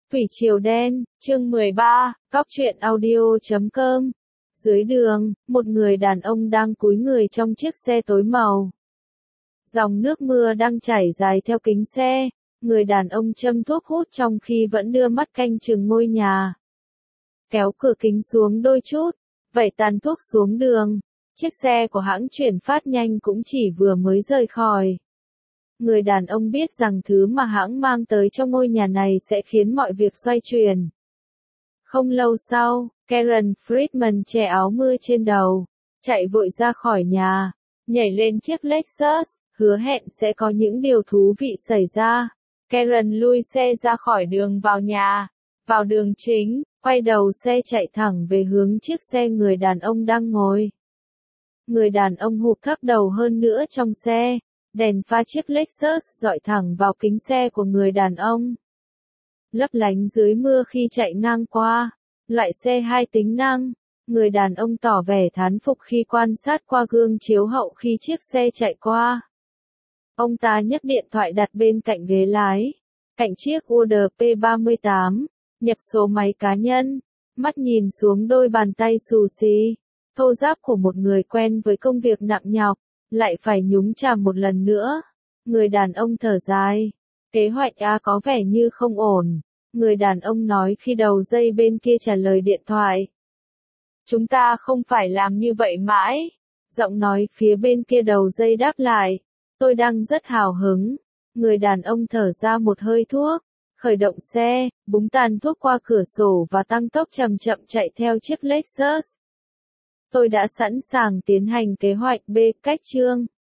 Thủy Triều Đen, chương 13, Cóc truyện audio.com. Dưới đường, một người đàn ông đang cúi người trong chiếc xe tối màu. Dòng nước mưa đang chảy dài theo kính xe, người đàn ông châm thuốc hút trong khi vẫn đưa mắt canh chừng ngôi nhà. Kéo cửa kính xuống đôi chút, vẩy tàn thuốc xuống đường, chiếc xe của hãng chuyển phát nhanh cũng chỉ vừa mới rời khỏi. Người đàn ông biết rằng thứ mà hãng mang tới cho ngôi nhà này sẽ khiến mọi việc xoay chuyển. Không lâu sau, Karen Friedman che áo mưa trên đầu, chạy vội ra khỏi nhà, nhảy lên chiếc Lexus, hứa hẹn sẽ có những điều thú vị xảy ra. Karen lui xe ra khỏi đường vào nhà, vào đường chính, quay đầu xe chạy thẳng về hướng chiếc xe người đàn ông đang ngồi. Người đàn ông hụt thấp đầu hơn nữa trong xe. Đèn pha chiếc Lexus dọi thẳng vào kính xe của người đàn ông. Lấp lánh dưới mưa khi chạy ngang qua. Loại xe hai tính năng. Người đàn ông tỏ vẻ thán phục khi quan sát qua gương chiếu hậu khi chiếc xe chạy qua. Ông ta nhấc điện thoại đặt bên cạnh ghế lái. Cạnh chiếc UDP38. Nhập số máy cá nhân. Mắt nhìn xuống đôi bàn tay xù xì. Thô ráp của một người quen với công việc nặng nhọc. Lại phải nhúng chàm một lần nữa. Người đàn ông thở dài. Kế hoạch A có vẻ như không ổn. Người đàn ông nói khi đầu dây bên kia trả lời điện thoại. Chúng ta không phải làm như vậy mãi. Giọng nói phía bên kia đầu dây đáp lại. Tôi đang rất hào hứng. Người đàn ông thở ra một hơi thuốc. Khởi động xe, búng tàn thuốc qua cửa sổ và tăng tốc chậm chậm chạy theo chiếc Lexus. Tôi đã sẵn sàng tiến hành kế hoạch B. Cách chương